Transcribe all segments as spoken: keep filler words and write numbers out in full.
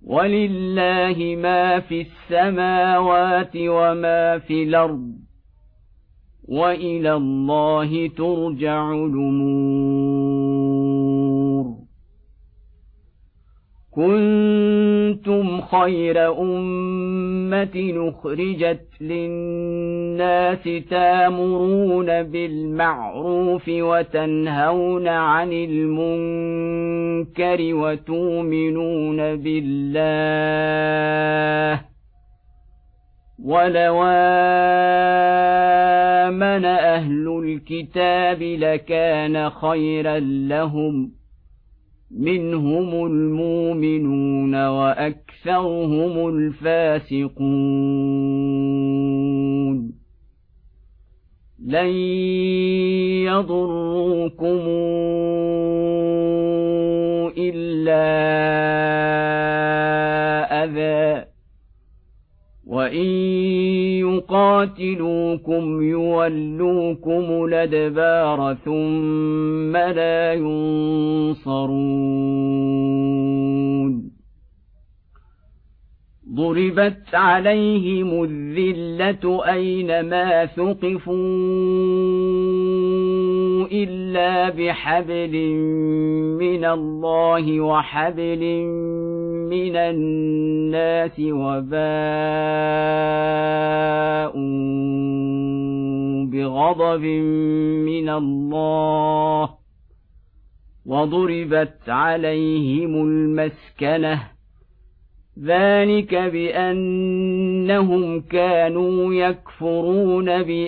ولله ما في السماوات وما في الأرض وإلى الله ترجع الأمور. كنتم خير أمة أخرجت للناس تأمرون بالمعروف وتنهون عن المنكر وتؤمنون بالله ولو آمن أهل الكتاب لكان خيرا لهم منهم المؤمنون وأكثرهم الفاسقون. لن يضروكم إلا أذى وإن يقاتلوكم يولوكم الأدبار ثم لا ينصرون. ضربت عليهم الذلة أينما ثقفوا إلا بحبل من الله وحبل من الناس وباءوا بغضب من الله وضربت عليهم المسكنة ذلك بأنهم كانوا يكفرون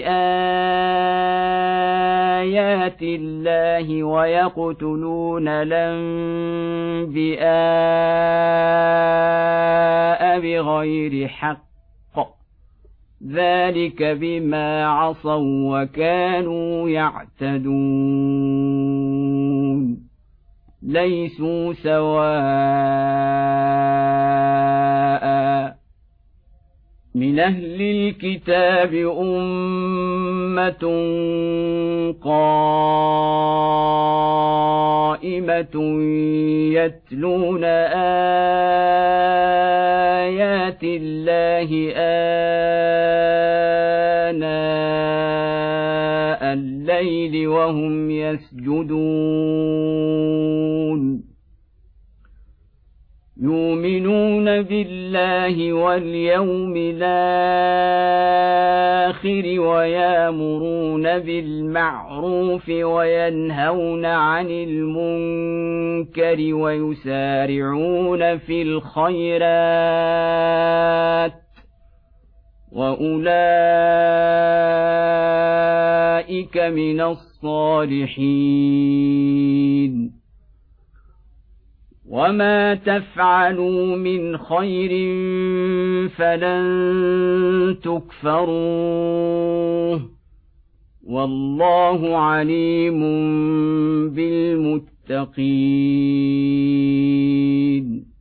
بآيات الله ويقتلون الأنبياء بغير حق ذلك بما عصوا وكانوا يعتدون. ليسوا سواء من أهل الكتاب أمة قائمة يتلون آيات الله آناء الليل وهم يسجدون يؤمنون بالله واليوم الآخر ويأمرون بالمعروف وينهون عن المنكر ويسارعون في الخيرات وأولئك من الصالحين. وما تفعلوا من خير فلن تكفروه والله عليم بالمتقين.